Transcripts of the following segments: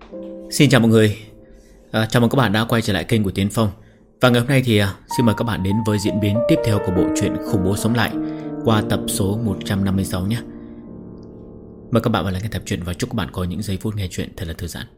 Xin chào mọi người. Chào mừng các bạn đã quay trở lại kênh của Tiến Phong. Và ngày hôm nay thì xin mời các bạn đến với diễn biến tiếp theo của bộ truyện Khủng Bố Sống Lại qua tập số 156 nhé. Mời các bạn vào lắng nghe tập truyện và chúc các bạn có những giây phút nghe truyện thật là thư giãn.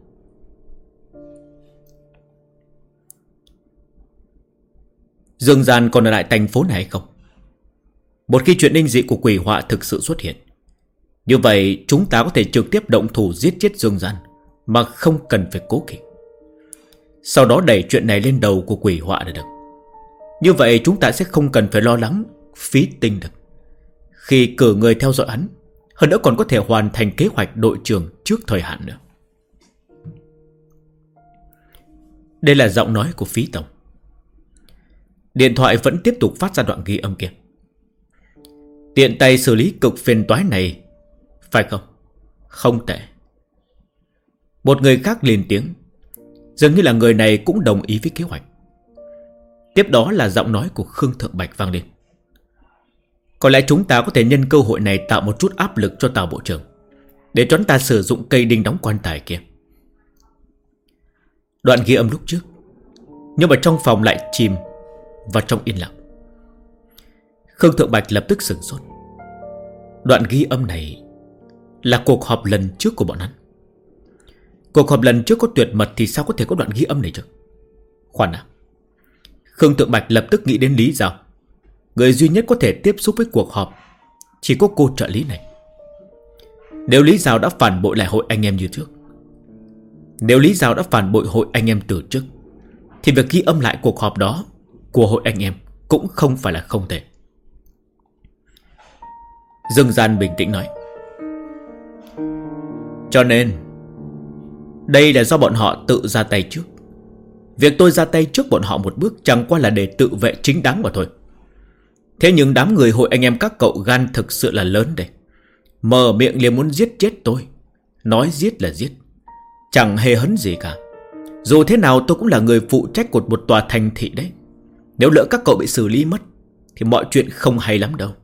Dương gian còn ở lại thành phố này hay không? Một khi chuyện linh dị của quỷ họa thực sự xuất hiện, như vậy chúng ta có thể trực tiếp động thủ giết chết Dương gian mà không cần phải cố kỵ. Sau đó đẩy chuyện này lên đầu của quỷ họa là được. Như vậy chúng ta sẽ không cần phải lo lắng phí tinh được khi cử người theo dõi hắn. Hơn nữa còn có thể hoàn thành kế hoạch đội trưởng trước thời hạn nữa. Đây là giọng nói của Phí Tổng. Điện thoại vẫn tiếp tục phát ra đoạn ghi âm kia. Tiện tay xử lý cực phiền toái này, phải không? Không tệ. Một người khác lên tiếng. Dường như là người này cũng đồng ý với kế hoạch. Tiếp đó là giọng nói của Khương Thượng Bạch vang lên. Có lẽ chúng ta có thể nhân cơ hội này tạo một chút áp lực cho Tào Bộ trưởng, để chúng ta sử dụng cây đinh đóng quan tài kia. Đoạn ghi âm lúc trước, nhưng mà trong phòng lại chìm và trong yên lặng. Khương Thượng Bạch lập tức sửng sốt. Đoạn ghi âm này là cuộc họp lần trước của bọn hắn. Cuộc họp lần trước có tuyệt mật thì sao có thể có đoạn ghi âm này chứ? Khoan nào. Khương Thượng Bạch lập tức nghĩ đến Lý Giao. Người duy nhất có thể tiếp xúc với cuộc họp chỉ có cô trợ lý này. Nếu Lý Giao đã phản bội lại hội anh em như trước, nếu Lý Giao đã phản bội hội anh em từ trước, thì việc ghi âm lại cuộc họp đó của hội anh em cũng không phải là không thể. Dương Gian bình tĩnh nói. Cho nên đây là do bọn họ tự ra tay trước. Việc tôi ra tay trước bọn họ một bước chẳng qua là để tự vệ chính đáng mà thôi. Thế nhưng đám người hội anh em các cậu gan thực sự là lớn đây. Mở miệng liền muốn giết chết tôi. Nói giết là giết, chẳng hề hấn gì cả. Dù thế nào tôi cũng là người phụ trách của một tòa thành thị đấy. Nếu lỡ các cậu bị xử lý mất thì mọi chuyện không hay lắm đâu.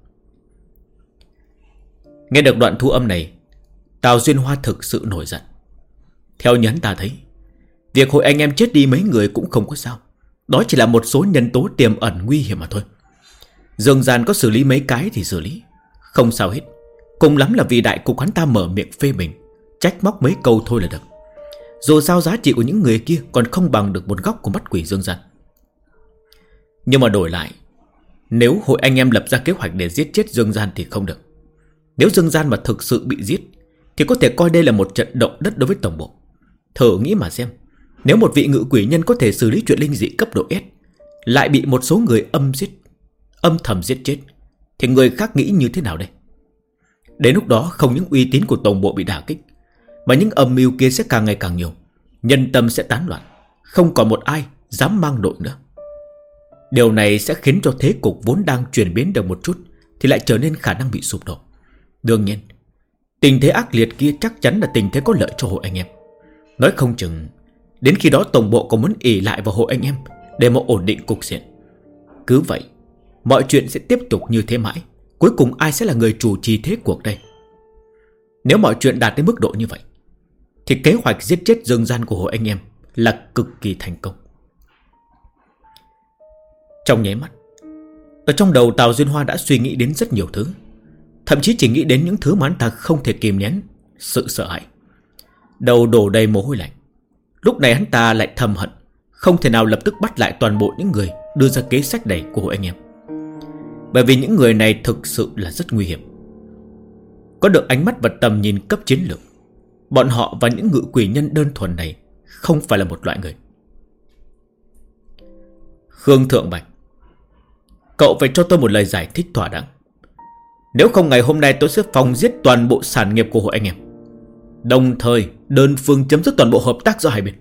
Nghe được đoạn thu âm này, Tào Duyên Hoa thực sự nổi giận. Theo như hắn ta thấy, việc hội anh em chết đi mấy người cũng không có sao. Đó chỉ là một số nhân tố tiềm ẩn nguy hiểm mà thôi. Dương gian có xử lý mấy cái thì xử lý, không sao hết. Cùng lắm là vì đại cục hắn ta mở miệng phê bình, trách móc mấy câu thôi là được. Dù sao giá trị của những người kia còn không bằng được một góc của mắt quỷ Dương gian. Nhưng mà đổi lại, nếu hội anh em lập ra kế hoạch để giết chết Dương gian thì không được. Nếu Dương gian mà thực sự bị giết thì có thể coi đây là một trận động đất đối với tổng bộ. Thử nghĩ mà xem, nếu một vị ngự quỷ nhân có thể xử lý chuyện linh dị cấp độ S, lại bị một số người âm thầm giết chết, thì người khác nghĩ như thế nào đây? Đến lúc đó không những uy tín của tổng bộ bị đả kích, mà những âm mưu kia sẽ càng ngày càng nhiều, nhân tâm sẽ tán loạn, không còn một ai dám mang đội nữa. Điều này sẽ khiến cho thế cục vốn đang chuyển biến được một chút thì lại trở nên khả năng bị sụp đổ. Đương nhiên, tình thế ác liệt kia chắc chắn là tình thế có lợi cho hội anh em. Nói không chừng đến khi đó tổng bộ có muốn ỷ lại vào hội anh em để mà ổn định cục diện. Cứ vậy, mọi chuyện sẽ tiếp tục như thế mãi. Cuối cùng ai sẽ là người chủ trì thế cuộc đây? Nếu mọi chuyện đạt đến mức độ như vậy, thì kế hoạch giết chết Dương gian của hội anh em là cực kỳ thành công. Trong nháy mắt, ở trong đầu Tào Duyên Hoa đã suy nghĩ đến rất nhiều thứ. Thậm chí chỉ nghĩ đến những thứ mà hắn ta không thể kìm nén sự sợ hãi. Đầu đổ đầy mồ hôi lạnh. Lúc này hắn ta lại thầm hận không thể nào lập tức bắt lại toàn bộ những người đưa ra kế sách này của hội anh em. Bởi vì những người này thực sự là rất nguy hiểm. Có được ánh mắt và tầm nhìn cấp chiến lược, bọn họ và những ngự quỷ nhân đơn thuần này không phải là một loại người. Khương Thượng Bạch, cậu phải cho tôi một lời giải thích thỏa đáng. Nếu không ngày hôm nay tôi sẽ phòng giết toàn bộ sản nghiệp của hội anh em, đồng thời đơn phương chấm dứt toàn bộ hợp tác giữa hai bên.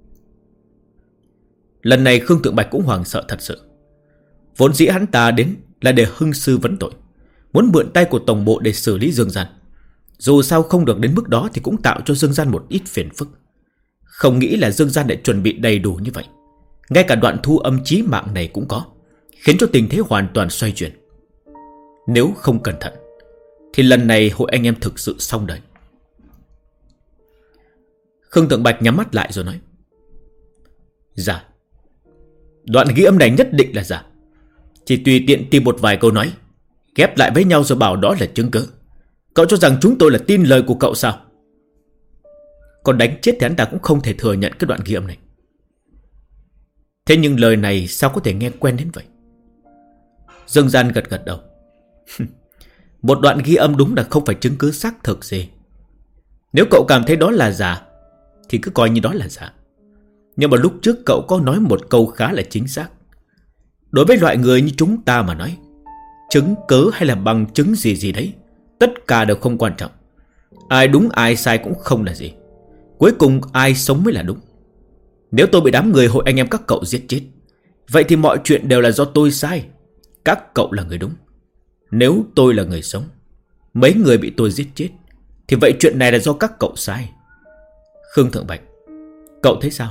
Lần này Khương Thượng Bạch cũng hoảng sợ thật sự. Vốn dĩ hắn ta đến là để hưng sư vấn tội, muốn mượn tay của tổng bộ để xử lý Dương gian. Dù sao không được đến mức đó thì cũng tạo cho Dương gian một ít phiền phức. Không nghĩ là Dương gian đã chuẩn bị đầy đủ như vậy. Ngay cả đoạn thu âm chí mạng này cũng có, khiến cho tình thế hoàn toàn xoay chuyển. Nếu không cẩn thận thì lần này hội anh em thực sự xong đời. Khương Thượng Bạch nhắm mắt lại rồi nói: Giả. Đoạn ghi âm này nhất định là giả. Chỉ tùy tiện tìm một vài câu nói ghép lại với nhau rồi bảo đó là chứng cứ. Cậu cho rằng chúng tôi là tin lời của cậu sao? Còn đánh chết thì hắn ta cũng không thể thừa nhận cái đoạn ghi âm này. Thế nhưng lời này sao có thể nghe quen đến vậy? Dương Gian gật gật đầu. Một đoạn ghi âm đúng là không phải chứng cứ xác thực gì. Nếu cậu cảm thấy đó là giả thì cứ coi như đó là giả. Nhưng mà lúc trước cậu có nói một câu khá là chính xác. Đối với loại người như chúng ta mà nói, chứng cứ hay là bằng chứng gì gì đấy, tất cả đều không quan trọng. Ai đúng ai sai cũng không là gì. Cuối cùng ai sống mới là đúng. Nếu tôi bị đám người hội anh em các cậu giết chết, vậy thì mọi chuyện đều là do tôi sai. Các cậu là người đúng. Nếu tôi là người sống, mấy người bị tôi giết chết, thì vậy chuyện này là do các cậu sai. Khương Thượng Bạch, cậu thấy sao?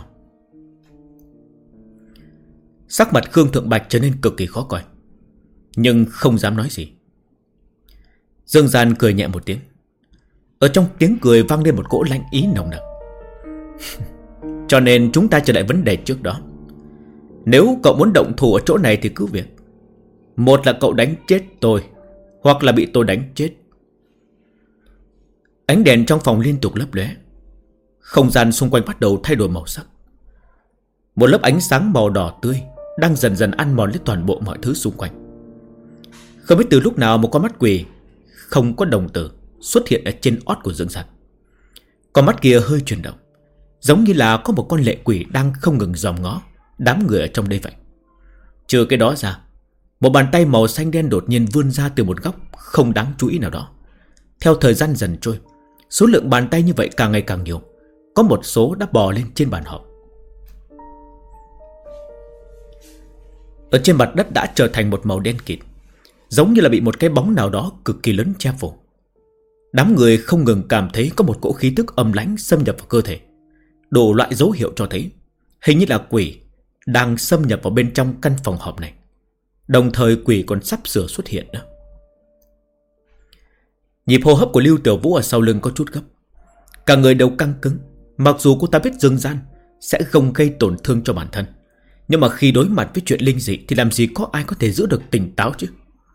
Sắc mặt Khương Thượng Bạch trở nên cực kỳ khó coi, nhưng không dám nói gì. Dương Gian cười nhẹ một tiếng. Ở trong tiếng cười vang lên một cỗ lạnh ý nồng nặc. Cho nên chúng ta trở lại vấn đề trước đó. Nếu cậu muốn động thủ ở chỗ này thì cứ việc. Một là cậu đánh chết tôi, hoặc là bị tôi đánh chết. Ánh đèn trong phòng liên tục lấp lóe. Không gian xung quanh bắt đầu thay đổi màu sắc. Một lớp ánh sáng màu đỏ tươi đang dần dần ăn mòn lấy toàn bộ mọi thứ xung quanh. Không biết từ lúc nào một con mắt quỷ không có đồng tử xuất hiện ở trên ót của Dương Gian. Con mắt kia hơi chuyển động, giống như là có một con lệ quỷ đang không ngừng dòm ngó đám người ở trong đây vậy. Trừ cái đó ra, một bàn tay màu xanh đen đột nhiên vươn ra từ một góc không đáng chú ý nào đó. Theo thời gian dần trôi, số lượng bàn tay như vậy càng ngày càng nhiều. Có một số đã bò lên trên bàn họp. Ở trên mặt đất đã trở thành một màu đen kịt, giống như là bị một cái bóng nào đó cực kỳ lớn che phủ. Đám người không ngừng cảm thấy có một cỗ khí tức âm lãnh xâm nhập vào cơ thể. Đủ loại dấu hiệu cho thấy hình như là quỷ đang xâm nhập vào bên trong căn phòng họp này. Đồng thời quỷ còn sắp sửa xuất hiện nữa. Nhịp hô hấp của Lưu Tiểu Vũ ở sau lưng có chút gấp. Cả người đều căng cứng. Mặc dù cô ta biết Dương Gian sẽ không gây tổn thương cho bản thân, nhưng mà khi đối mặt với chuyện linh dị thì làm gì có ai có thể giữ được tỉnh táo chứ.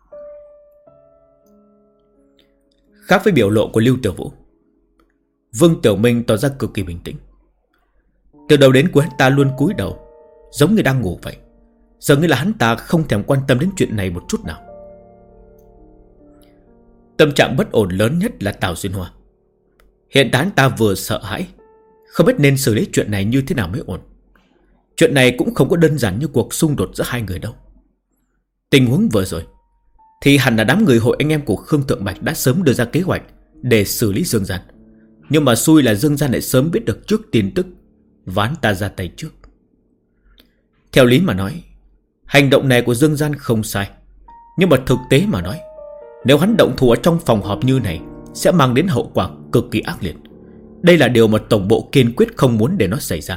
Khác với biểu lộ của Lưu Tiểu Vũ, Vương Tiểu Minh tỏ ra cực kỳ bình tĩnh. Từ đầu đến cuối hắn ta luôn cúi đầu, giống như đang ngủ vậy. Giờ như là hắn ta không thèm quan tâm đến chuyện này một chút nào. Tâm trạng bất ổn lớn nhất là Tào Xuyên Hoa. Hiện tại hắn ta vừa sợ hãi, không biết nên xử lý chuyện này như thế nào mới ổn. Chuyện này cũng không có đơn giản như cuộc xung đột giữa hai người đâu. Tình huống vừa rồi thì hẳn là đám người hội anh em của Khương Thượng Bạch đã sớm đưa ra kế hoạch để xử lý Dương Gian. Nhưng mà xui là Dương Gian lại sớm biết được trước tin tức và hắn ta ra tay trước. Theo lý mà nói, hành động này của Dương Gian không sai. Nhưng mà thực tế mà nói, nếu hắn động thủ ở trong phòng họp như này sẽ mang đến hậu quả cực kỳ ác liệt. Đây là điều mà tổng bộ kiên quyết không muốn để nó xảy ra.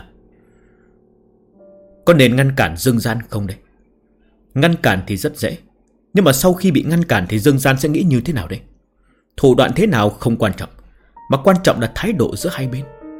Có nên ngăn cản Dương Gian không đây? Ngăn cản thì rất dễ, nhưng mà sau khi bị ngăn cản thì Dương Gian sẽ nghĩ như thế nào đây? Thủ đoạn thế nào không quan trọng, mà quan trọng là thái độ giữa hai bên.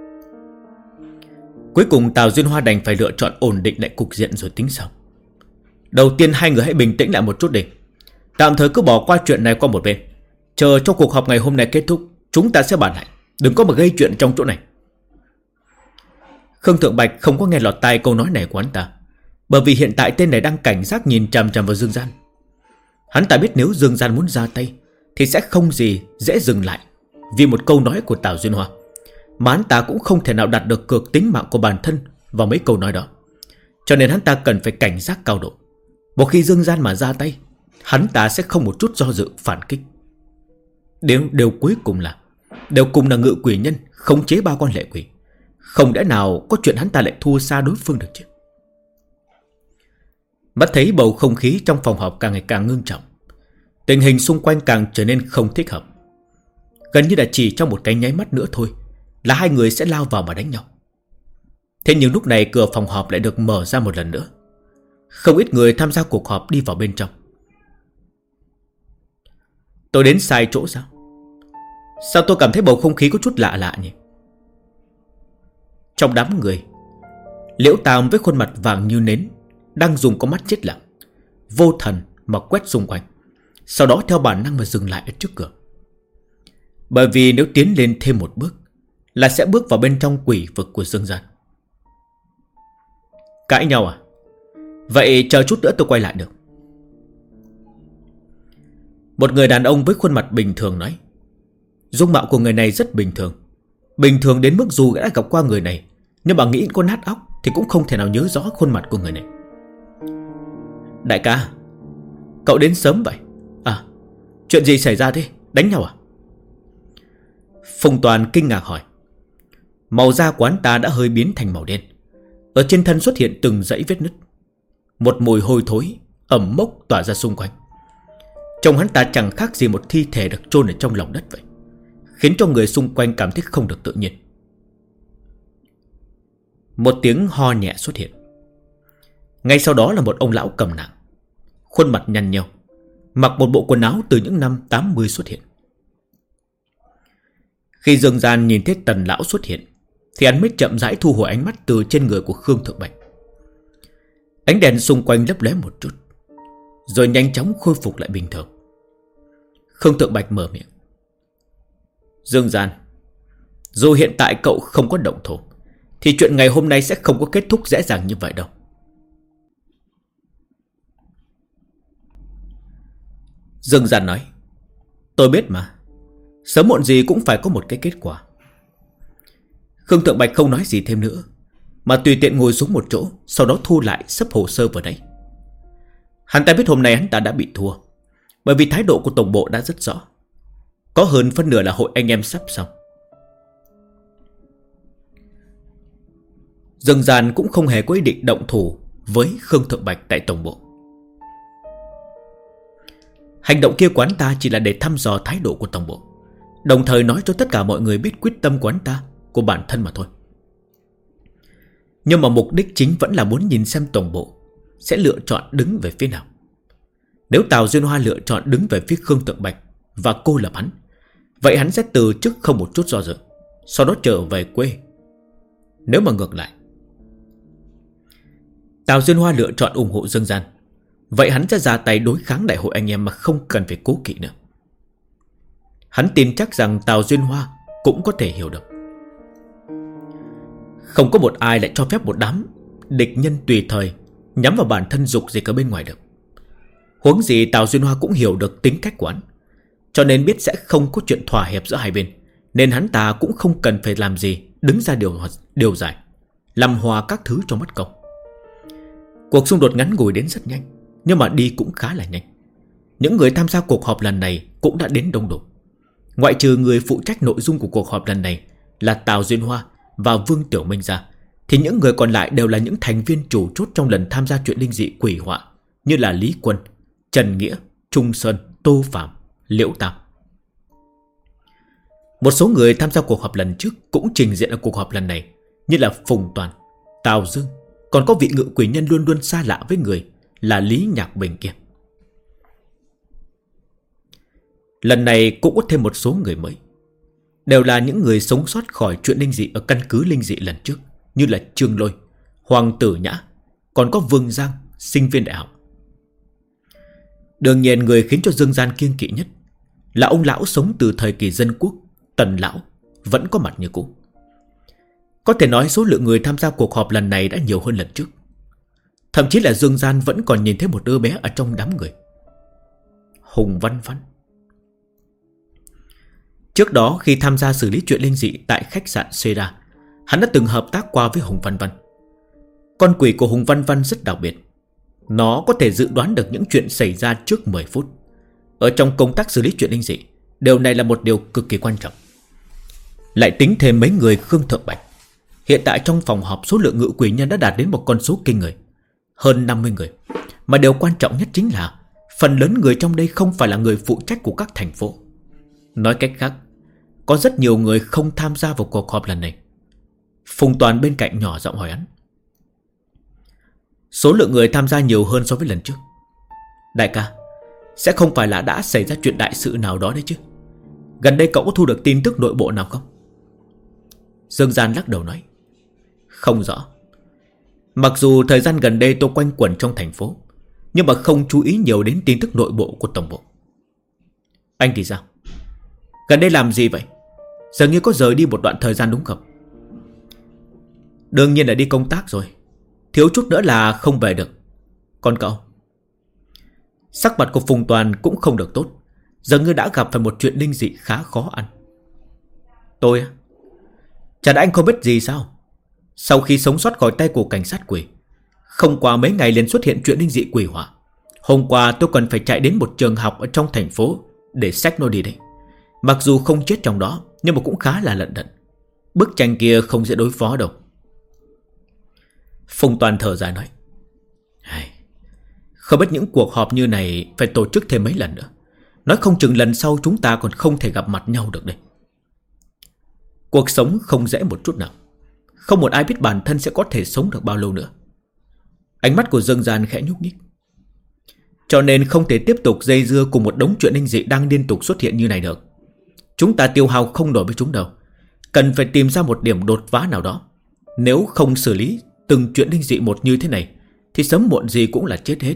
Cuối cùng Tào Duyên Hoa đành phải lựa chọn ổn định lại cục diện rồi tính sau. Đầu tiên hai người hãy bình tĩnh lại một chút đi. Tạm thời cứ bỏ qua chuyện này qua một bên. Chờ cho cuộc họp ngày hôm nay kết thúc, chúng ta sẽ bàn lại. Đừng có mà gây chuyện trong chỗ này. Khương Thượng Bạch không có nghe lọt tai câu nói này của hắn ta, bởi vì hiện tại tên này đang cảnh giác nhìn chằm chằm vào Dương Gian. Hắn ta biết nếu Dương Gian muốn ra tay thì sẽ không gì dễ dừng lại vì một câu nói của Tào Duyên Hoa. Mà hắn ta cũng không thể nào đặt được cược tính mạng của bản thân vào mấy câu nói đó. Cho nên hắn ta cần phải cảnh giác cao độ. Một khi Dương Gian mà ra tay, hắn ta sẽ không một chút do dự phản kích. Điều cuối cùng là ngự quỷ nhân khống chế ba con lệ quỷ. Không lẽ nào có chuyện hắn ta lại thua xa đối phương được chứ? Mắt thấy bầu không khí trong phòng họp càng ngày càng ngưng trọng, tình hình xung quanh càng trở nên không thích hợp. Gần như là chỉ trong một cái nháy mắt nữa thôi là hai người sẽ lao vào mà đánh nhau. Thế nhưng lúc này cửa phòng họp lại được mở ra một lần nữa. Không ít người tham gia cuộc họp đi vào bên trong. Tôi đến sai chỗ sao? Sao tôi cảm thấy bầu không khí có chút lạ lạ nhỉ? Trong đám người, Liễu Tam với khuôn mặt vàng như nến đang dùng con mắt chết lặng, vô thần mà quét xung quanh, sau đó theo bản năng mà dừng lại ở trước cửa. Bởi vì nếu tiến lên thêm một bước là sẽ bước vào bên trong quỷ vực của dương gian. Cãi nhau à? Vậy chờ chút nữa tôi quay lại được. Một người đàn ông với khuôn mặt bình thường nói. Dung mạo của người này rất bình thường, bình thường đến mức dù đã gặp qua người này, nhưng mà nghĩ có nát óc thì cũng không thể nào nhớ rõ khuôn mặt của người này. Đại ca, cậu đến sớm vậy? À, chuyện gì xảy ra thế? Đánh nhau à? Phùng Toàn kinh ngạc hỏi. Màu da của hắn ta đã hơi biến thành màu đen, ở trên thân xuất hiện từng dãy vết nứt. Một mùi hôi thối ẩm mốc tỏa ra xung quanh. Trông hắn ta chẳng khác gì một thi thể được chôn ở trong lòng đất vậy, khiến cho người xung quanh cảm thấy không được tự nhiên. Một tiếng ho nhẹ xuất hiện. Ngay sau đó là một ông lão cầm nạng, khuôn mặt nhăn nheo, mặc một bộ quần áo từ những năm 80 xuất hiện. Khi Dương Gian nhìn thấy Tần lão xuất hiện thì hắn mới chậm rãi thu hồi ánh mắt từ trên người của Khương Thượng Bạch. Ánh đèn xung quanh lấp lóe một chút, rồi nhanh chóng khôi phục lại bình thường. Khương Thượng Bạch mở miệng. Dương Gian, dù hiện tại cậu không có động thổ thì chuyện ngày hôm nay sẽ không có kết thúc dễ dàng như vậy đâu. Dương Gian nói. Tôi biết mà, sớm muộn gì cũng phải có một cái kết quả. Khương Thượng Bạch không nói gì thêm nữa, mà tùy tiện ngồi xuống một chỗ, sau đó thu lại sắp hồ sơ vào đấy. Hắn ta biết hôm nay hắn ta đã bị thua, bởi vì thái độ của tổng bộ đã rất rõ. Có hơn phân nửa là hội anh em sắp xong. Dương Gian cũng không hề có ý định động thủ với Khương Thượng Bạch tại tổng bộ. Hành động kia của hắn ta chỉ là để thăm dò thái độ của tổng bộ, đồng thời nói cho tất cả mọi người biết quyết tâm của hắn ta, của bản thân mà thôi. Nhưng mà mục đích chính vẫn là muốn nhìn xem tổng bộ sẽ lựa chọn đứng về phía nào. Nếu Tào Duyên Hoa lựa chọn đứng về phía Khương Thượng Bạch và cô lập hắn, vậy hắn sẽ từ chức không một chút do dự, sau đó trở về quê. Nếu mà ngược lại, Tào Duyên Hoa lựa chọn ủng hộ Dương Gian, vậy hắn sẽ ra tay đối kháng đại hội anh em mà không cần phải cố kỵ nữa. Hắn tin chắc rằng Tào Duyên Hoa cũng có thể hiểu được. Không có một ai lại cho phép một đám địch nhân tùy thời nhắm vào bản thân dục dịch ở bên ngoài được. Huống gì Tào Duyên Hoa cũng hiểu được tính cách của hắn, cho nên biết sẽ không có chuyện thỏa hiệp giữa hai bên, nên hắn ta cũng không cần phải làm gì đứng ra điều giải, làm hòa các thứ cho mất công. Cuộc xung đột ngắn ngủi đến rất nhanh, nhưng mà đi cũng khá là nhanh. Những người tham gia cuộc họp lần này cũng đã đến đông đủ. Ngoại trừ người phụ trách nội dung của cuộc họp lần này là Tào Duyên Hoa và Vương Tiểu Minh ra, thì những người còn lại đều là những thành viên chủ chốt trong lần tham gia chuyện linh dị quỷ họa, như là Lý Quân, Trần Nghĩa, Trung Sơn, Tô Phạm, Liễu Tam. Một số người tham gia cuộc họp lần trước cũng trình diện ở cuộc họp lần này, như là Phùng Toàn, Tào Dương, còn có vị ngự quỷ nhân luôn luôn xa lạ với người là Lý Nhạc Bình kia. Lần này cũng có thêm một số người mới, đều là những người sống sót khỏi chuyện linh dị ở căn cứ linh dị lần trước, như là Trương Lôi, Hoàng Tử Nhã, còn có Vương Giang, sinh viên đại học. Đương nhiên người khiến cho Dương Gian kiêng kỵ nhất là ông lão sống từ thời kỳ dân quốc, Tần lão, vẫn có mặt như cũ. Có thể nói số lượng người tham gia cuộc họp lần này đã nhiều hơn lần trước. Thậm chí là Dương Gian vẫn còn nhìn thấy một đứa bé ở trong đám người, Hùng Văn Văn. Trước đó khi tham gia xử lý chuyện linh dị tại khách sạn Seda, hắn đã từng hợp tác qua với Hùng Văn Văn. Con quỷ của Hùng Văn Văn rất đặc biệt, nó có thể dự đoán được những chuyện xảy ra trước 10 phút. Ở trong công tác xử lý chuyện linh dị, điều này là một điều cực kỳ quan trọng. Lại tính thêm mấy người Khương Thượng Bạch, hiện tại trong phòng họp số lượng ngự quỷ nhân đã đạt đến một con số kinh người, hơn 50 người. Mà điều quan trọng nhất chính là phần lớn người trong đây không phải là người phụ trách của các thành phố. Nói cách khác, có rất nhiều người không tham gia vào cuộc họp lần này. Phùng Toàn bên cạnh nhỏ giọng hỏi hắn. Số lượng người tham gia nhiều hơn so với lần trước. Đại ca, sẽ không phải là đã xảy ra chuyện đại sự nào đó đấy chứ? Gần đây cậu có thu được tin tức nội bộ nào không? Dương Gian lắc đầu nói. Không rõ. Mặc dù thời gian gần đây tôi quanh quẩn trong thành phố, nhưng mà không chú ý nhiều đến tin tức nội bộ của tổng bộ. Anh thì sao? Gần đây làm gì vậy? Dường như có rời đi một đoạn thời gian đúng không? Đương nhiên là đi công tác rồi. Thiếu chút nữa là không về được. Còn cậu? Sắc mặt của Phùng Toàn cũng không được tốt. Dường như đã gặp phải một chuyện linh dị khá khó ăn. Tôi á? Chả đã anh không biết gì sao? Sau khi sống sót khỏi tay của cảnh sát quỷ, không qua mấy ngày liền xuất hiện chuyện linh dị quỷ hỏa. Hôm qua tôi cần phải chạy đến một trường học ở trong thành phố để xách nó đi đấy. Mặc dù không chết trong đó, nhưng mà cũng khá là lận đận. Bức tranh kia không dễ đối phó đâu. Phùng Toàn thở dài nói, không biết những cuộc họp như này phải tổ chức thêm mấy lần nữa. Nói không chừng lần sau chúng ta còn không thể gặp mặt nhau được đây. Cuộc sống không dễ một chút nào. Không một ai biết bản thân sẽ có thể sống được bao lâu nữa. Ánh mắt của Dương Gian khẽ nhúc nhích. Cho nên không thể tiếp tục dây dưa cùng một đống chuyện linh dị đang liên tục xuất hiện như này được. Chúng ta tiêu hao không nổi với chúng đâu. Cần phải tìm ra một điểm đột phá nào đó. Nếu không xử lý từng chuyện linh dị một như thế này thì sớm muộn gì cũng là chết hết.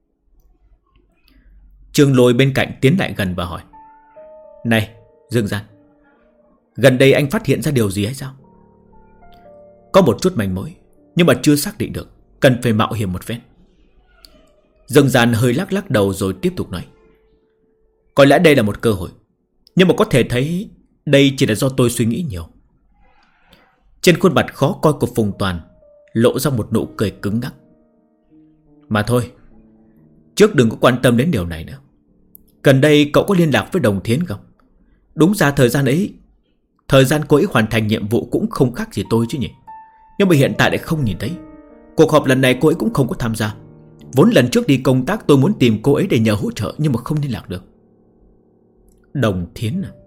Trương Lôi bên cạnh tiến lại gần và hỏi, này Dương Gian, gần đây anh phát hiện ra điều gì hay sao? Có một chút manh mối, nhưng mà chưa xác định được. Cần phải mạo hiểm một phen. Dương Gian hơi lắc lắc đầu rồi tiếp tục nói, có lẽ đây là một cơ hội, nhưng mà có thể thấy đây chỉ là do tôi suy nghĩ nhiều. Trên khuôn mặt khó coi của Phùng Toàn lộ ra một nụ cười cứng ngắc. Mà thôi, trước đừng có quan tâm đến điều này nữa. Gần đây cậu có liên lạc với Đồng Thiến không? Đúng ra thời gian ấy, thời gian cô ấy hoàn thành nhiệm vụ cũng không khác gì tôi chứ nhỉ. Nhưng mà hiện tại lại không nhìn thấy. Cuộc họp lần này cô ấy cũng không có tham gia. Vốn lần trước đi công tác tôi muốn tìm cô ấy để nhờ hỗ trợ, nhưng mà không liên lạc được. Đồng Thiến à?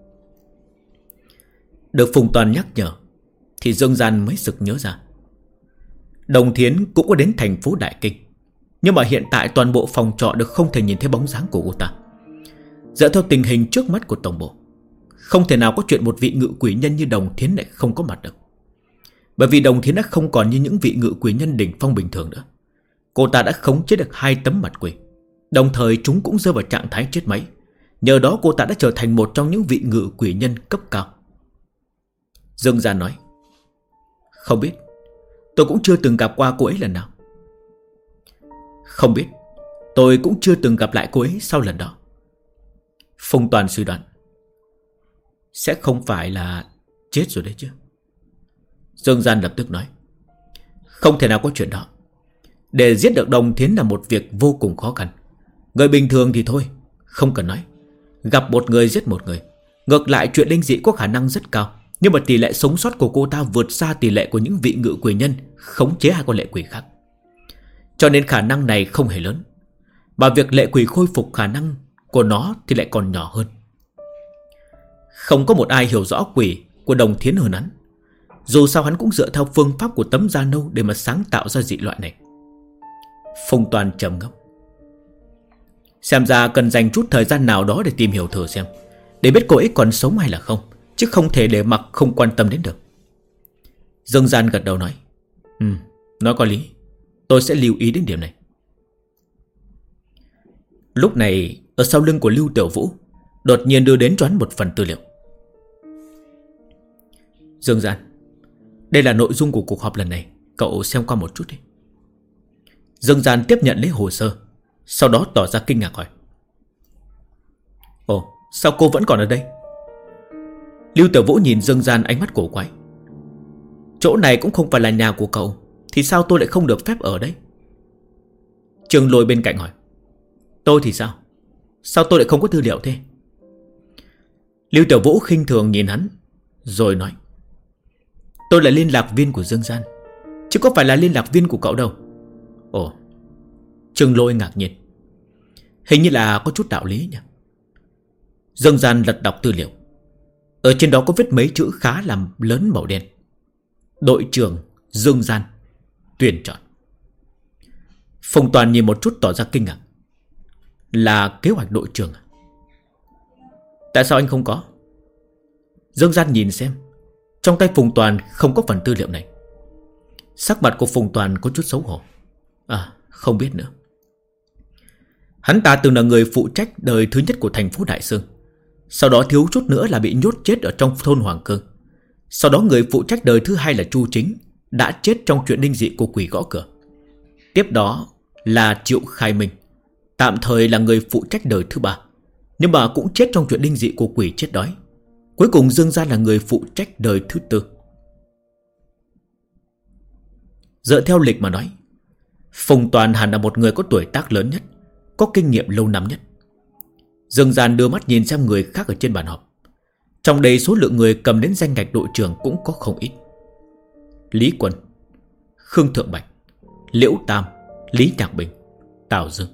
Được Phùng Toàn nhắc nhở thì Dương Gian mới sực nhớ ra. Đồng Thiến cũng có đến thành phố Đại Kinh, nhưng mà hiện tại toàn bộ phòng trọ được không thể nhìn thấy bóng dáng của cô ta. Dựa theo tình hình trước mắt của tổng bộ, không thể nào có chuyện một vị ngự quỷ nhân như Đồng Thiến lại không có mặt được. Bởi vì Đồng Thiến đã không còn như những vị ngự quỷ nhân đỉnh phong bình thường nữa. Cô ta đã khống chế được 2 tấm mặt quỷ, đồng thời chúng cũng rơi vào trạng thái chết máy. Nhờ đó cô ta đã trở thành một trong những vị ngự quỷ nhân cấp cao. Dương Gian nói, không biết, tôi cũng chưa từng gặp qua cô ấy lần nào. Không biết, tôi cũng chưa từng gặp lại cô ấy sau lần đó. Phùng Toàn suy đoán, sẽ không phải là chết rồi đấy chứ. Dương Gian lập tức nói, không thể nào có chuyện đó. Để giết được Đồng Thiến là một việc vô cùng khó khăn. Người bình thường thì thôi, không cần nói. Gặp một người giết một người. Ngược lại chuyện linh dị có khả năng rất cao, nhưng mà tỷ lệ sống sót của cô ta vượt xa tỷ lệ của những vị ngự quỷ nhân khống chế 2 con lệ quỷ khác. Cho nên khả năng này không hề lớn. Mà việc lệ quỷ khôi phục khả năng của nó thì lại còn nhỏ hơn. Không có một ai hiểu rõ quỷ của Đồng Thiến hơn hắn. Dù sao hắn cũng dựa theo phương pháp của tấm da nâu để mà sáng tạo ra dị loại này. Phùng Toàn trầm ngâm. Xem ra cần dành chút thời gian nào đó để tìm hiểu thử xem, để biết cô ấy còn sống hay là không, chứ không thể để mặc không quan tâm đến được. Dương Gian gật đầu nói, nói có lý, tôi sẽ lưu ý đến điểm này. Lúc này ở sau lưng của Lưu Tiểu Vũ đột nhiên đưa đến cho hắn một phần tư liệu. Dương Gian, đây là nội dung của cuộc họp lần này, cậu xem qua một chút đi. Dương Gian tiếp nhận lấy hồ sơ, sau đó tỏ ra kinh ngạc hỏi, ồ, sao cô vẫn còn ở đây? Lưu Tiểu Vũ nhìn Dương Gian ánh mắt cổ quái. Chỗ này cũng không phải là nhà của cậu, thì sao tôi lại không được phép ở đây? Trường Lôi bên cạnh hỏi, tôi thì sao? Sao tôi lại không có tư liệu thế? Lưu Tiểu Vũ khinh thường nhìn hắn, rồi nói, tôi là liên lạc viên của Dương Gian, chứ có phải là liên lạc viên của cậu đâu. Ồ. Trường Lôi ngạc nhiên, hình như là có chút đạo lý nhỉ. Dương Gian lật đọc tư liệu. Ở trên đó có viết mấy chữ khá là lớn màu đen: đội trưởng Dương Gian tuyển chọn. Phùng Toàn nhìn một chút tỏ ra kinh ngạc. Là kế hoạch đội trưởng à? Tại sao anh không có? Dương Gian nhìn xem. Trong tay Phùng Toàn không có phần tư liệu này. Sắc mặt của Phùng Toàn có chút xấu hổ. Không biết nữa. Hắn ta từng là người phụ trách đời thứ nhất của thành phố Đại Sương. Sau đó thiếu chút nữa là bị nhốt chết ở trong thôn Hoàng Cương. Sau đó người phụ trách đời thứ hai là Chu Chính đã chết trong chuyện linh dị của quỷ gõ cửa. Tiếp đó là Triệu Khai Minh, tạm thời là người phụ trách đời thứ ba, nhưng mà cũng chết trong chuyện linh dị của quỷ chết đói. Cuối cùng Dương Gian là người phụ trách đời thứ tư. Dựa theo lịch mà nói, Phùng Toàn hẳn là một người có tuổi tác lớn nhất, có kinh nghiệm lâu năm nhất. Dương Gian đưa mắt nhìn xem người khác ở trên bàn họp. Trong đây số lượng người cầm đến danh ngạch đội trưởng cũng có không ít. Lý Quân, Khương Thượng Bạch, Liễu Tam, Lý Nhạc Bình, Tào Dương.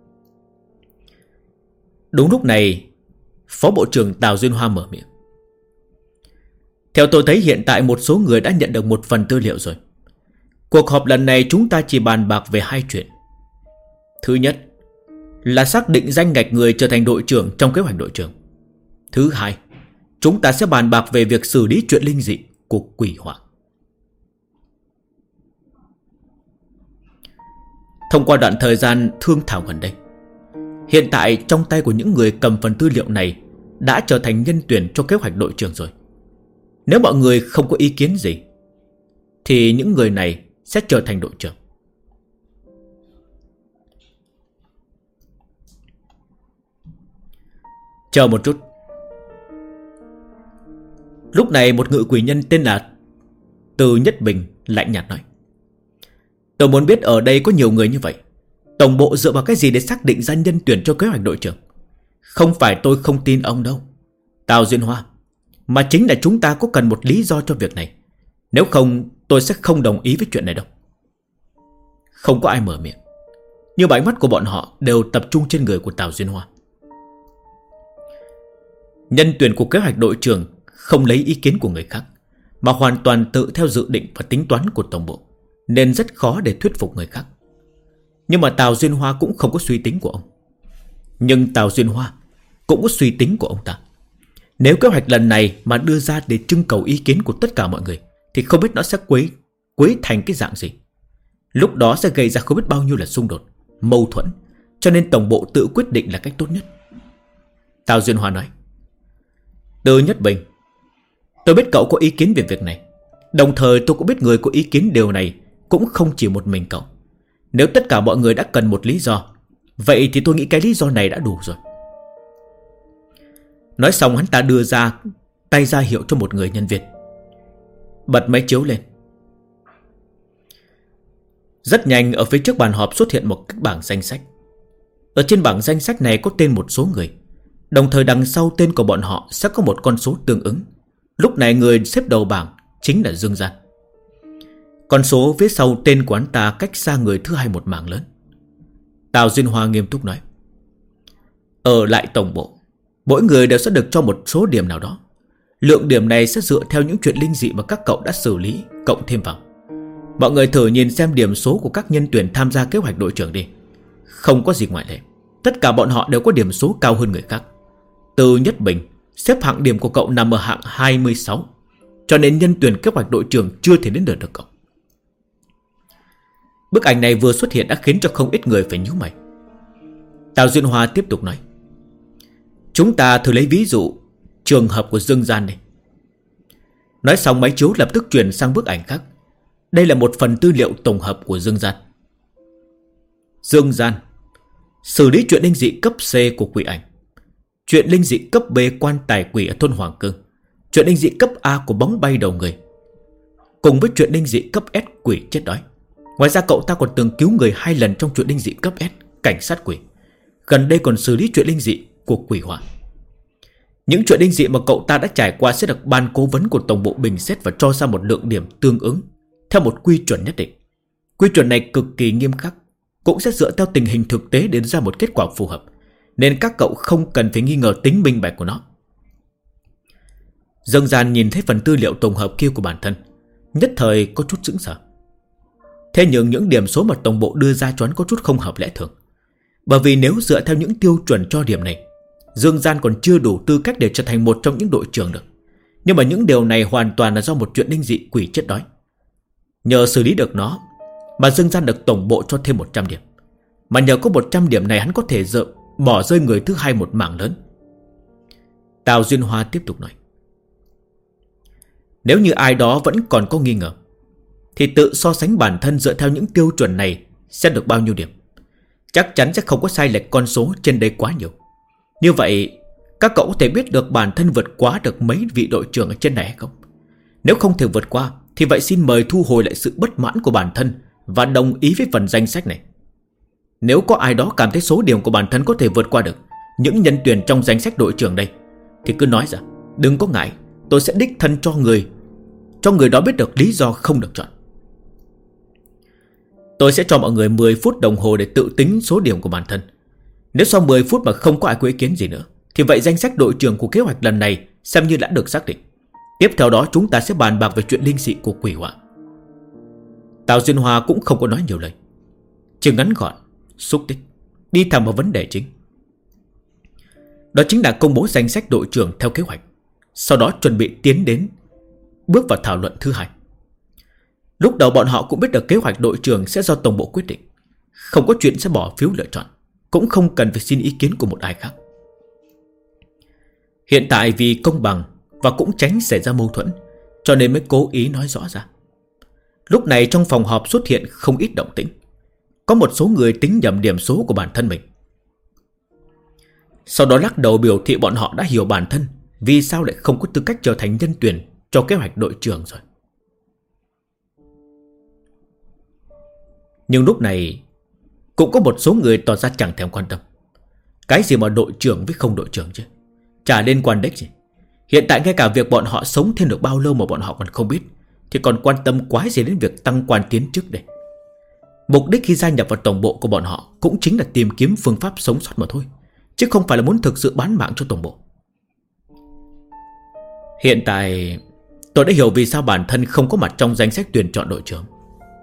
Đúng lúc này, Phó Bộ trưởng Tào Duyên Hoa mở miệng. Theo tôi thấy hiện tại một số người đã nhận được một phần tư liệu rồi. Cuộc họp lần này chúng ta chỉ bàn bạc về hai chuyện. Thứ nhất là xác định danh ngạch người trở thành đội trưởng trong kế hoạch đội trưởng. Thứ hai, chúng ta sẽ bàn bạc về việc xử lý chuyện linh dị của quỷ hỏa. Thông qua đoạn thời gian thương thảo gần đây, hiện tại trong tay của những người cầm phần tư liệu này đã trở thành nhân tuyển cho kế hoạch đội trưởng rồi. Nếu mọi người không có ý kiến gì thì những người này sẽ trở thành đội trưởng. Chờ một chút. Lúc này một ngự quỷ nhân tên là Từ Nhất Bình lạnh nhạt nói. Tôi muốn biết ở đây có nhiều người như vậy, tổng bộ dựa vào cái gì để xác định ra nhân tuyển cho kế hoạch đội trưởng? Không phải tôi không tin ông đâu, Tào Duyên Hoa, mà chính là chúng ta có cần một lý do cho việc này. Nếu không tôi sẽ không đồng ý với chuyện này đâu. Không có ai mở miệng, nhưng ánh mắt của bọn họ đều tập trung trên người của Tào Duyên Hoa. Nhân tuyển của kế hoạch đội trưởng không lấy ý kiến của người khác, mà hoàn toàn tự theo dự định và tính toán của tổng bộ, nên rất khó để thuyết phục người khác. Nhưng mà Tào Duyên Hoa cũng không có suy tính của ông. Nhưng Tào Duyên Hoa cũng có suy tính của ông ta. Nếu kế hoạch lần này mà đưa ra để trưng cầu ý kiến của tất cả mọi người, thì không biết nó sẽ quấy thành cái dạng gì. Lúc đó sẽ gây ra không biết bao nhiêu là xung đột, mâu thuẫn. Cho nên tổng bộ tự quyết định là cách tốt nhất. Tào Duyên Hoa nói. Từ Nhất Bình, tôi biết cậu có ý kiến về việc này. Đồng thời tôi cũng biết người có ý kiến điều này cũng không chỉ một mình cậu. Nếu tất cả mọi người đã cần một lý do, vậy thì tôi nghĩ cái lý do này đã đủ rồi. Nói xong hắn ta đưa ra tay ra hiệu cho một người nhân viên. Bật máy chiếu lên. Rất nhanh ở phía trước bàn họp xuất hiện một cái bảng danh sách. Ở trên bảng danh sách này có tên một số người, đồng thời đằng sau tên của bọn họ sẽ có một con số tương ứng. Lúc này người xếp đầu bảng chính là Dương Gian. Con số phía sau tên của hắn ta cách xa người thứ hai một mảng lớn. Tào Duyên Hoa nghiêm túc nói. Ở lại tổng bộ, mỗi người đều sẽ được cho một số điểm nào đó. Lượng điểm này sẽ dựa theo những chuyện linh dị mà các cậu đã xử lý cộng thêm vào. Mọi người thử nhìn xem điểm số của các nhân tuyển tham gia kế hoạch đội trưởng đi. Không có gì ngoại lệ, tất cả bọn họ đều có điểm số cao hơn người khác. Từ Nhất Bình, xếp hạng điểm của cậu nằm ở hạng 26, cho nên nhân tuyển kế hoạch đội trưởng chưa thể đến lượt được cậu. Bức ảnh này vừa xuất hiện đã khiến cho không ít người phải nhíu mày. Tào Duyên Hoa tiếp tục nói. Chúng ta thử lấy ví dụ trường hợp của Dương Gian này. Nói xong máy chiếu lập tức chuyển sang bức ảnh khác. Đây là một phần tư liệu tổng hợp của Dương Gian. Dương Gian xử lý chuyện linh dị cấp C của quỷ ảnh, chuyện linh dị cấp B quan tài quỷ ở thôn Hoàng Cương, chuyện linh dị cấp A của bóng bay đầu người, cùng với chuyện linh dị cấp S quỷ chết đói. Ngoài ra cậu ta còn từng cứu người 2 lần trong chuyện linh dị cấp S cảnh sát quỷ. Gần đây còn xử lý chuyện linh dị của quỷ hỏa. Những chuyện linh dị mà cậu ta đã trải qua sẽ được ban cố vấn của tổng bộ bình xét và cho ra một lượng điểm tương ứng theo một quy chuẩn nhất định. Quy chuẩn này cực kỳ nghiêm khắc, cũng sẽ dựa theo tình hình thực tế đến ra một kết quả phù hợp, nên các cậu không cần phải nghi ngờ tính minh bạch của nó. Dương Gian nhìn thấy phần tư liệu tổng hợp kia của bản thân, nhất thời có chút sững sờ. Thế nhưng những điểm số mà tổng bộ đưa ra cho hắn có chút không hợp lẽ thường. Bởi vì nếu dựa theo những tiêu chuẩn cho điểm này, Dương Gian còn chưa đủ tư cách để trở thành một trong những đội trưởng được. Nhưng mà những điều này hoàn toàn là do một chuyện linh dị quỷ chết đói. Nhờ xử lý được nó mà Dương Gian được tổng bộ cho thêm 100 điểm. Mà nhờ có 100 điểm này hắn có thể bỏ rơi người thứ hai một mảng lớn. Tào Duyên Hoa tiếp tục nói: nếu như ai đó vẫn còn có nghi ngờ thì tự so sánh bản thân dựa theo những tiêu chuẩn này sẽ được bao nhiêu điểm. Chắc chắn sẽ không có sai lệch con số trên đây quá nhiều. Như vậy các cậu có thể biết được bản thân vượt quá được mấy vị đội trưởng ở trên này hay không? Nếu không thể vượt qua thì vậy xin mời thu hồi lại sự bất mãn của bản thân và đồng ý với phần danh sách này. Nếu có ai đó cảm thấy số điểm của bản thân có thể vượt qua được những nhân tuyển trong danh sách đội trưởng đây thì cứ nói ra, đừng có ngại. Tôi sẽ đích thân cho người đó biết được lý do không được chọn. Tôi sẽ cho mọi người 10 phút đồng hồ để tự tính số điểm của bản thân. Nếu sau 10 phút mà không có ai có ý kiến gì nữa thì vậy danh sách đội trưởng của kế hoạch lần này xem như đã được xác định. Tiếp theo đó chúng ta sẽ bàn bạc về chuyện linh dị của quỷ họa. Tào Duyên Hoa cũng không có nói nhiều lời, chỉ ngắn gọn, xúc tích, đi thẳng vào vấn đề chính. Đó chính là công bố danh sách đội trưởng theo kế hoạch. Sau đó chuẩn bị tiến đến bước vào thảo luận thứ hai. Lúc đầu bọn họ cũng biết được kế hoạch đội trưởng sẽ do tổng bộ quyết định, không có chuyện sẽ bỏ phiếu lựa chọn, cũng không cần phải xin ý kiến của một ai khác. Hiện tại vì công bằng và cũng tránh xảy ra mâu thuẫn, cho nên mới cố ý nói rõ ra. Lúc này trong phòng họp xuất hiện không ít động tĩnh. Có một số người tính nhầm điểm số của bản thân mình, sau đó lắc đầu biểu thị bọn họ đã hiểu bản thân vì sao lại không có tư cách trở thành nhân tuyển cho kế hoạch đội trưởng rồi. Nhưng lúc này cũng có một số người tỏ ra chẳng thèm quan tâm. Cái gì mà đội trưởng với không đội trưởng chứ, chả liên quan đếch gì. Hiện tại ngay cả việc bọn họ sống thêm được bao lâu mà bọn họ còn không biết, thì còn quan tâm quái gì đến việc tăng quan tiến chức đây. Mục đích khi gia nhập vào tổng bộ của bọn họ cũng chính là tìm kiếm phương pháp sống sót mà thôi, chứ không phải là muốn thực sự bán mạng cho tổng bộ. Hiện tại tôi đã hiểu vì sao bản thân không có mặt trong danh sách tuyển chọn đội trưởng.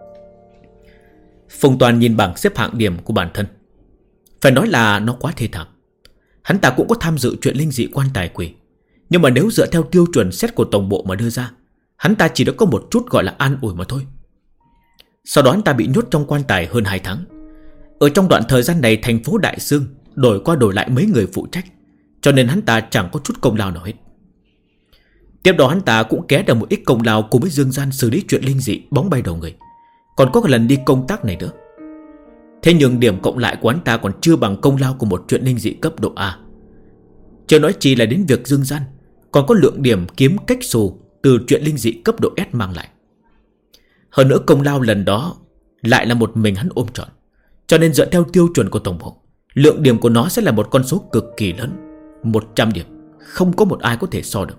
Phùng Toàn nhìn bảng xếp hạng điểm của bản thân, phải nói là nó quá thê thảm. Hắn ta cũng có tham dự chuyện linh dị quan tài quỷ, nhưng mà nếu dựa theo tiêu chuẩn xét của tổng bộ mà đưa ra, hắn ta chỉ đã có một chút gọi là an ủi mà thôi. Sau đó hắn ta bị nhốt trong quan tài hơn 2 tháng. Ở trong đoạn thời gian này thành phố Đại Sương đổi qua đổi lại mấy người phụ trách, cho nên hắn ta chẳng có chút công lao nào hết. Tiếp đó hắn ta cũng ké được một ít công lao cùng với Dương Gian xử lý chuyện linh dị bóng bay đầu người, còn có lần đi công tác này nữa. Thế nhưng điểm cộng lại của hắn ta còn chưa bằng công lao của một chuyện linh dị cấp độ A. Chưa nói chi là đến việc Dương Gian còn có lượng điểm kiếm cách xù từ chuyện linh dị cấp độ S mang lại. Hơn nữa công lao lần đó lại là một mình hắn ôm trọn, cho nên dựa theo tiêu chuẩn của tổng bộ, lượng điểm của nó sẽ là một con số cực kỳ lớn, 100 điểm, không có một ai có thể so được.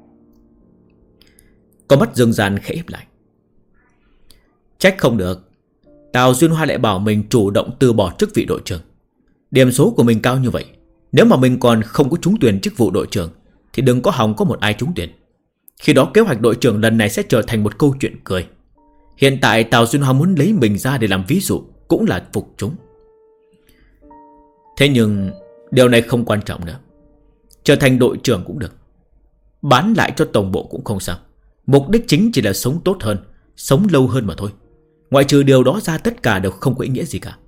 Có mắt Dương Gian khẽ ép lại. Trách không được, Tào Duyên Hoa lại bảo mình chủ động từ bỏ chức vị đội trưởng. Điểm số của mình cao như vậy, nếu mà mình còn không có trúng tuyển chức vụ đội trưởng thì đừng có hòng có một ai trúng tuyển. Khi đó kế hoạch đội trưởng lần này sẽ trở thành một câu chuyện cười. Hiện tại Tào Duyên Hoa muốn lấy mình ra để làm ví dụ cũng là phục chúng. Thế nhưng điều này không quan trọng nữa. Trở thành đội trưởng cũng được, bán lại cho tổng bộ cũng không sao. Mục đích chính chỉ là sống tốt hơn, sống lâu hơn mà thôi. Ngoại trừ điều đó ra tất cả đều không có ý nghĩa gì cả.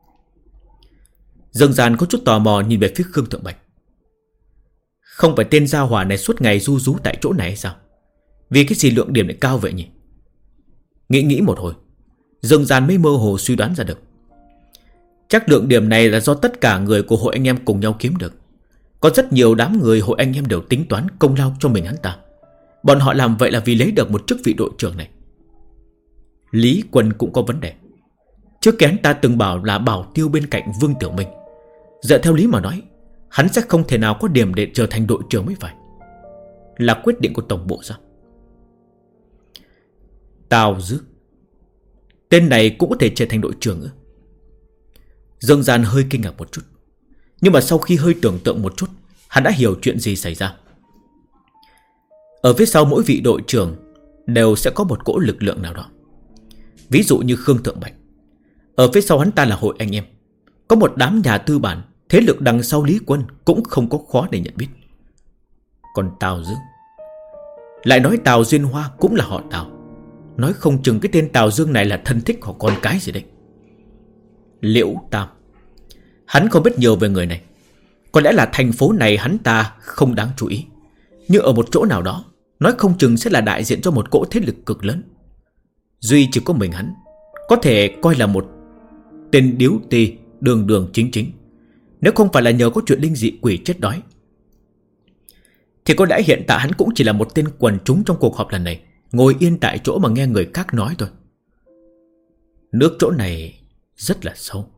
Dương Gian có chút tò mò nhìn về phía Khương Thượng Bạch. Không phải tên gia hỏa này suốt ngày ru rú tại chỗ này hay sao? Vì cái gì lượng điểm lại cao vậy nhỉ? Nghĩ một hồi, Dương Gian mới mơ hồ suy đoán ra được. Chắc lượng điểm này là do tất cả người của hội anh em cùng nhau kiếm được. Có rất nhiều đám người hội anh em đều tính toán công lao cho mình hắn ta. Bọn họ làm vậy là vì lấy được một chức vị đội trưởng này. Lý Quân cũng có vấn đề. Trước kia hắn ta từng bảo là bảo tiêu bên cạnh Vương Tiểu Minh. Dựa theo lý mà nói, hắn sẽ không thể nào có điểm để trở thành đội trưởng mới phải. Là quyết định của tổng bộ sao? Tào Dư, tên này cũng có thể trở thành đội trưởng ư? Dương Gian hơi kinh ngạc một chút, nhưng mà sau khi hơi tưởng tượng một chút, hắn đã hiểu chuyện gì xảy ra. Ở phía sau mỗi vị đội trưởng đều sẽ có một cỗ lực lượng nào đó. Ví dụ như Khương Thượng Bạch, ở phía sau hắn ta là hội anh em. Có một đám nhà tư bản, thế lực đằng sau Lý Quân cũng không có khó để nhận biết. Còn Tào Dư, lại nói Tào Duyên Hoa cũng là họ Tào, Nói không chừng cái tên Tào Dương này là thân thích hoặc con cái gì đấy. Liễu Tam. Hắn không biết nhiều về người này. Có lẽ là thành phố này hắn ta không đáng chú ý, nhưng ở một chỗ nào đó, nói không chừng sẽ là đại diện cho một cỗ thế lực cực lớn. Duy chỉ có mình hắn có thể coi là một tên điếu tì đường đường chính chính. Nếu không phải là nhờ có chuyện linh dị quỷ chết đói, thì có lẽ hiện tại hắn cũng chỉ là một tên quần chúng trong cuộc họp lần này, ngồi yên tại chỗ mà nghe người khác nói thôi. Nước chỗ này rất là sâu.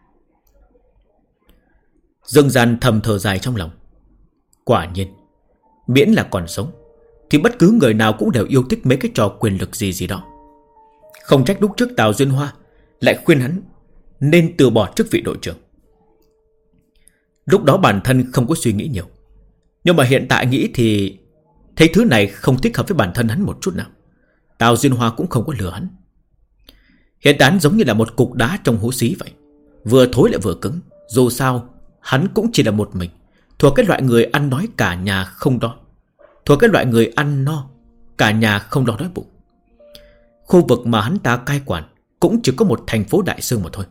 Dương Gian thầm thở dài trong lòng. Quả nhiên, miễn là còn sống thì bất cứ người nào cũng đều yêu thích mấy cái trò quyền lực gì gì đó. Không trách lúc trước Tào Duyên Hoa lại khuyên hắn nên từ bỏ chức vị đội trưởng. Lúc đó bản thân không có suy nghĩ nhiều, nhưng mà hiện tại nghĩ thì thấy thứ này không thích hợp với bản thân hắn một chút nào. Tào Duyên Hoa cũng không có lừa hắn. Hiện tại hắn giống như là một cục đá trong hố xí vậy, vừa thối lại vừa cứng. Dù sao hắn cũng chỉ là một mình, thuộc cái loại người ăn nói cả nhà không đói, thuộc cái loại người ăn no cả nhà không lo đói bụng. Khu vực mà hắn ta cai quản cũng chỉ có một thành phố đại dương mà thôi.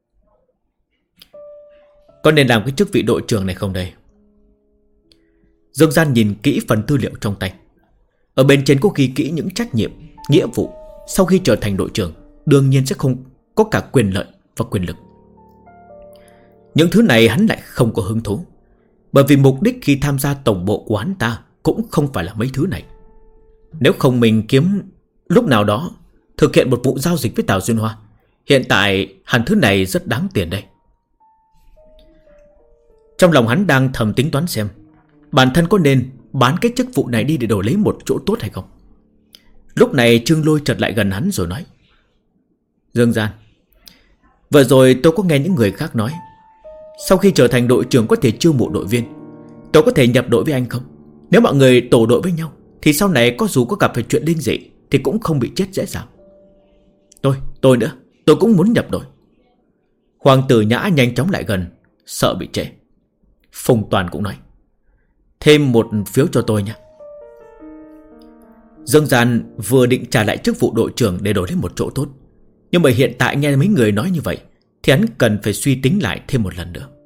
Có nên làm cái chức vị đội trưởng này không đây? Dương Gian nhìn kỹ phần tư liệu trong tay. Ở bên trên có ghi kỹ những trách nhiệm, nghĩa vụ sau khi trở thành đội trưởng, đương nhiên sẽ không có cả quyền lợi và quyền lực. Những thứ này hắn lại không có hứng thú, bởi vì mục đích khi tham gia tổng bộ của hắn ta cũng không phải là mấy thứ này. Nếu không mình kiếm lúc nào đó thực hiện một vụ giao dịch với Tào Duyên Hoa, hiện tại hẳn thứ này rất đáng tiền đây. Trong lòng hắn đang thầm tính toán xem bản thân có nên bán cái chức vụ này đi để đổi lấy một chỗ tốt hay không. Lúc này Trương Lôi chợt lại gần hắn rồi nói: Dương Gian, vừa rồi tôi có nghe những người khác nói sau khi trở thành đội trưởng có thể chiêu mộ đội viên. Tôi có thể nhập đội với anh không? Nếu mọi người tổ đội với nhau thì sau này có dù có gặp phải chuyện linh dị thì cũng không bị chết dễ dàng. Tôi nữa, tôi cũng muốn nhập đội. Hoàng Tử Nhã nhanh chóng lại gần, sợ bị trễ. Phùng Toàn cũng nói: thêm một phiếu cho tôi nha. Dương Gian vừa định trả lại chức vụ đội trưởng để đổi lấy một chỗ tốt, nhưng mà hiện tại nghe mấy người nói như vậy thì hắn cần phải suy tính lại thêm một lần nữa.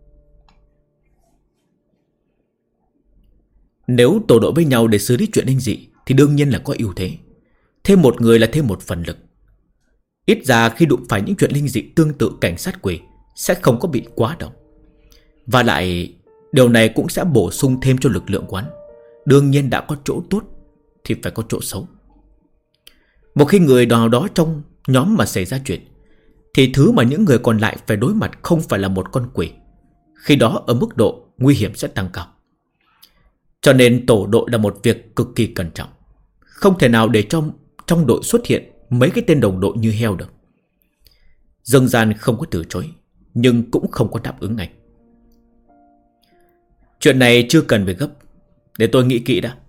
Nếu tổ đội với nhau để xử lý chuyện linh dị thì đương nhiên là có ưu thế. Thêm một người là thêm một phần lực. Ít ra khi đụng phải những chuyện linh dị tương tự cảnh sát quỷ sẽ không có bị quá động. Và lại điều này cũng sẽ bổ sung thêm cho lực lượng quán. Đương nhiên đã có chỗ tốt thì phải có chỗ xấu. Một khi người nào đó trong nhóm mà xảy ra chuyện thì thứ mà những người còn lại phải đối mặt không phải là một con quỷ. Khi đó ở mức độ nguy hiểm sẽ tăng cao. Cho nên tổ đội là một việc cực kỳ cẩn trọng. Không thể nào để trong đội xuất hiện mấy cái tên đồng đội như heo được. Dương Gian không có từ chối, nhưng cũng không có đáp ứng ngay. Chuyện này chưa cần phải gấp, để tôi nghĩ kỹ đã.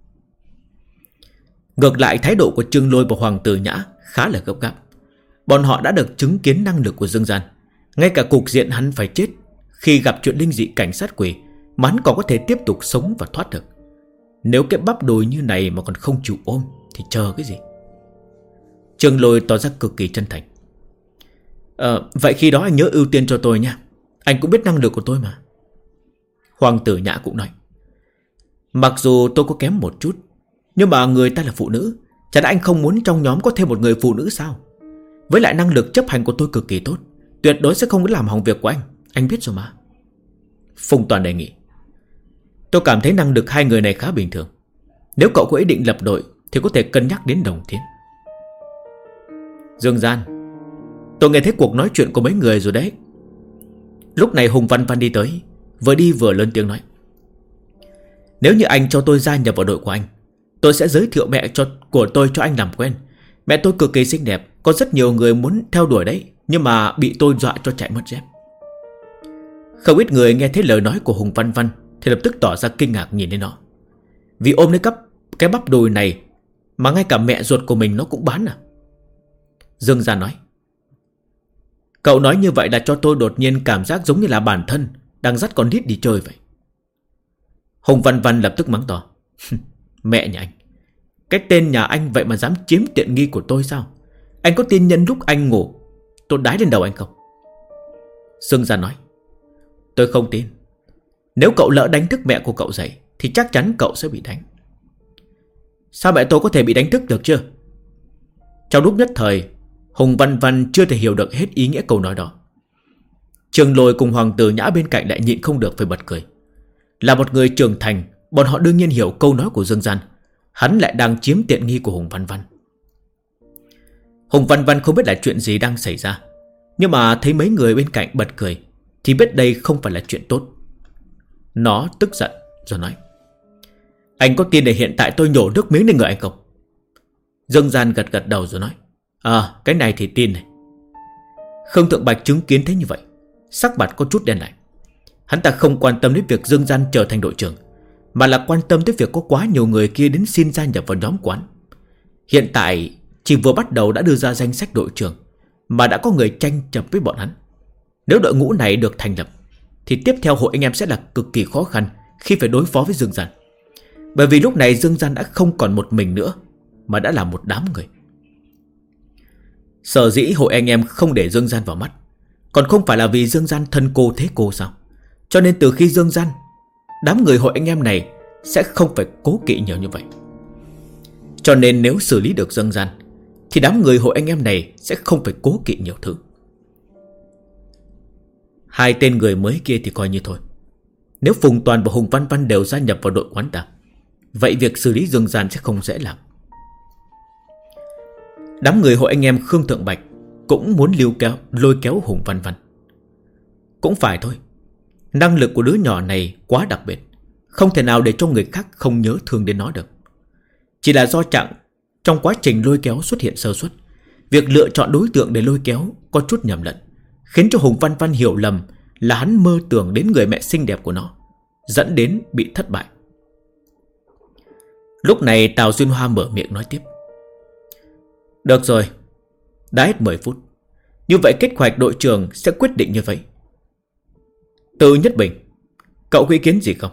Ngược lại thái độ của Trương Lôi và Hoàng Tử Nhã khá là gấp gáp. Bọn họ đã được chứng kiến năng lực của Dương Gian. Ngay cả cục diện hắn phải chết khi gặp chuyện linh dị cảnh sát quỷ mà hắn còn có thể tiếp tục sống và thoát được. Nếu cái bắp đùi như này mà còn không chịu ôm thì chờ cái gì? Trương Lôi tỏ ra cực kỳ chân thành. Vậy khi đó anh nhớ ưu tiên cho tôi nha. Anh cũng biết năng lực của tôi mà. Hoàng Tử Nhã cũng nói: mặc dù tôi có kém một chút, nhưng mà người ta là phụ nữ. Chẳng lẽ anh không muốn trong nhóm có thêm một người phụ nữ sao? Với lại năng lực chấp hành của tôi cực kỳ tốt, tuyệt đối sẽ không có làm hỏng việc của anh biết rồi mà. Phùng Toàn đề nghị: tôi cảm thấy năng lực hai người này khá bình thường. Nếu cậu có ý định lập đội thì có thể cân nhắc đến Đồng Thiên. Dương Gian, tôi nghe thấy cuộc nói chuyện của mấy người rồi đấy. Lúc này Hùng Văn Văn đi tới, vừa đi vừa lớn tiếng nói: nếu như anh cho tôi gia nhập vào đội của anh, tôi sẽ giới thiệu mẹ của tôi cho anh làm quen. Mẹ tôi cực kỳ xinh đẹp, có rất nhiều người muốn theo đuổi đấy, nhưng mà bị tôi dọa cho chạy mất dép. Không ít người nghe thấy lời nói của Hùng Văn Văn thì lập tức tỏ ra kinh ngạc nhìn lên nó. Vì ôm lấy cái bắp đùi này mà ngay cả mẹ ruột của mình nó cũng bán à? Dương Gia nói: cậu nói như vậy là cho tôi đột nhiên cảm giác giống như là bản thân đang dắt con nít đi chơi vậy. Hùng Văn Văn lập tức mắng to: mẹ nhà anh, Cái tên nhà anh vậy mà dám chiếm tiện nghi của tôi sao? Anh có tin nhân lúc anh ngủ tôi đái lên đầu anh không? Dương Gian nói: Tôi không tin. Nếu cậu lỡ đánh thức mẹ của cậu dậy thì chắc chắn cậu sẽ bị đánh. Sao mẹ tôi có thể bị đánh thức được chưa? Trong lúc nhất thời, Hùng Văn Văn chưa thể hiểu được hết ý nghĩa câu nói đó. Trường Lôi cùng Hoàng tử Nhã bên cạnh lại nhịn không được phải bật cười. Là một người trưởng thành, bọn họ đương nhiên hiểu câu nói của Dương Gian. Hắn lại đang chiếm tiện nghi của Hùng Văn Văn. Hùng Văn Văn không biết là chuyện gì đang xảy ra, nhưng mà thấy mấy người bên cạnh bật cười thì biết đây không phải là chuyện tốt. Nó tức giận rồi nói: Anh có tin để hiện tại tôi nhổ nước miếng lên người anh không? Dương Gian gật gật đầu rồi nói: Cái này thì tin này. Khương Thượng Bạch chứng kiến thế như vậy, sắc mặt có chút đen lại. Hắn ta không quan tâm đến việc Dương Gian trở thành đội trưởng, mà là quan tâm tới việc có quá nhiều người kia đến xin gia nhập vào nhóm quán. Hiện tại chỉ vừa bắt đầu đã đưa ra danh sách đội trưởng, mà đã có người tranh chấp với bọn hắn. Nếu đội ngũ này được thành lập thì tiếp theo hội anh em sẽ là cực kỳ khó khăn khi phải đối phó với Dương Gian. Bởi vì lúc này Dương Gian đã không còn một mình nữa, mà đã là một đám người. Sở dĩ hội anh em không để Dương Gian vào mắt, còn không phải là vì Dương Gian thân cô thế cô sao? Cho nên từ khi Dương Gian, đám người hội anh em này sẽ không phải cố kỵ nhiều như vậy. Cho nên nếu xử lý được Dương Gian thì đám người hội anh em này sẽ không phải cố kỵ nhiều thứ. Hai tên người mới kia thì coi như thôi. Nếu Phùng Toàn và Hùng Văn Văn đều gia nhập vào đội quán ta, vậy việc xử lý Dương Gian sẽ không dễ làm. Đám người hội anh em Khương Thượng Bạch cũng muốn lôi kéo Hùng Văn Văn. Cũng phải thôi, năng lực của đứa nhỏ này quá đặc biệt, không thể nào để cho người khác không nhớ thương đến nó được. Chỉ là do Trạng trong quá trình lôi kéo xuất hiện sơ suất, việc lựa chọn đối tượng để lôi kéo có chút nhầm lẫn, khiến cho Hùng Văn Văn hiểu lầm là hắn mơ tưởng đến người mẹ xinh đẹp của nó, dẫn đến bị thất bại. Lúc này Tào Duyên Hoa mở miệng nói tiếp: Được rồi, đã hết 10 phút. Như vậy kết hoạch đội trưởng sẽ quyết định như vậy. Từ Nhất Bình, cậu có ý kiến gì không?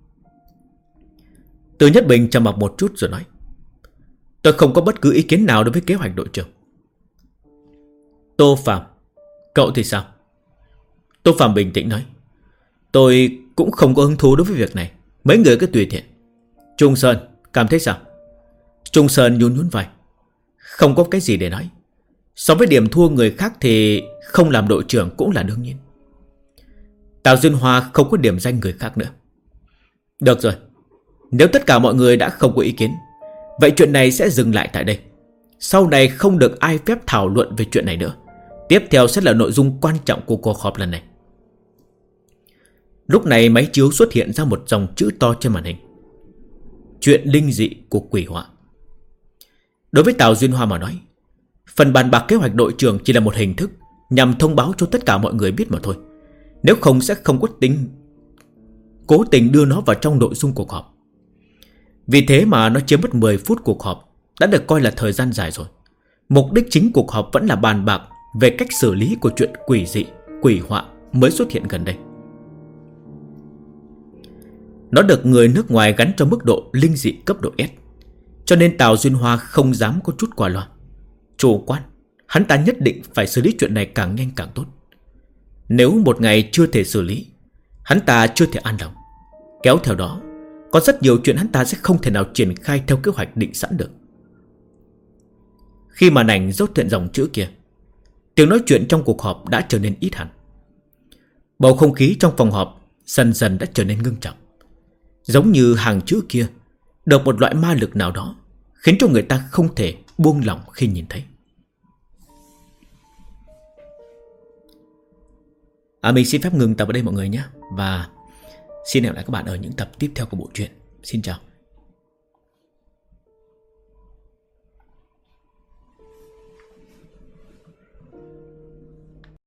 Từ Nhất Bình trầm mặc một chút rồi nói: Tôi không có bất cứ ý kiến nào đối với kế hoạch đội trưởng. Tô Phạm, cậu thì sao? Tô Phạm bình tĩnh nói: Tôi cũng không có hứng thú đối với việc này. Mấy người cứ tùy tiện. Trung Sơn, cảm thấy sao? Trung Sơn nhún nhún vai: Không có cái gì để nói. So với điểm thua người khác thì không làm đội trưởng cũng là đương nhiên. Tào Duyên Hoa không có điểm danh người khác nữa. Được rồi, nếu tất cả mọi người đã không có ý kiến, vậy chuyện này sẽ dừng lại tại đây. Sau này không được ai phép thảo luận về chuyện này nữa. Tiếp theo sẽ là nội dung quan trọng của cuộc họp lần này. Lúc này máy chiếu xuất hiện ra một dòng chữ to trên màn hình: Chuyện linh dị của quỷ họa. Đối với Tào Duyên Hoa mà nói, phần bàn bạc kế hoạch đội trưởng chỉ là một hình thức nhằm thông báo cho tất cả mọi người biết mà thôi. Nếu không sẽ không có cố tình đưa nó vào trong nội dung cuộc họp. Vì thế mà nó chiếm mất 10 phút cuộc họp đã được coi là thời gian dài rồi. Mục đích chính cuộc họp vẫn là bàn bạc về cách xử lý của chuyện quỷ dị, quỷ họa mới xuất hiện gần đây. Nó được người nước ngoài gắn cho mức độ linh dị cấp độ S, cho nên Tào Duyên Hoa không dám có chút qua loa. Chủ quan, hắn ta nhất định phải xử lý chuyện này càng nhanh càng tốt. Nếu một ngày chưa thể xử lý, hắn ta chưa thể an lòng. Kéo theo đó, có rất nhiều chuyện hắn ta sẽ không thể nào triển khai theo kế hoạch định sẵn được. Khi màn ảnh dốt hiện dòng chữ kia, tiếng nói chuyện trong cuộc họp đã trở nên ít hẳn. Bầu không khí trong phòng họp dần dần đã trở nên ngưng trọng. Giống như hàng chữ kia được một loại ma lực nào đó khiến cho người ta không thể buông lỏng khi nhìn thấy. Mình xin phép ngừng tập ở đây mọi người nhé. Và xin hẹn lại các bạn ở những tập tiếp theo của bộ truyện. Xin chào.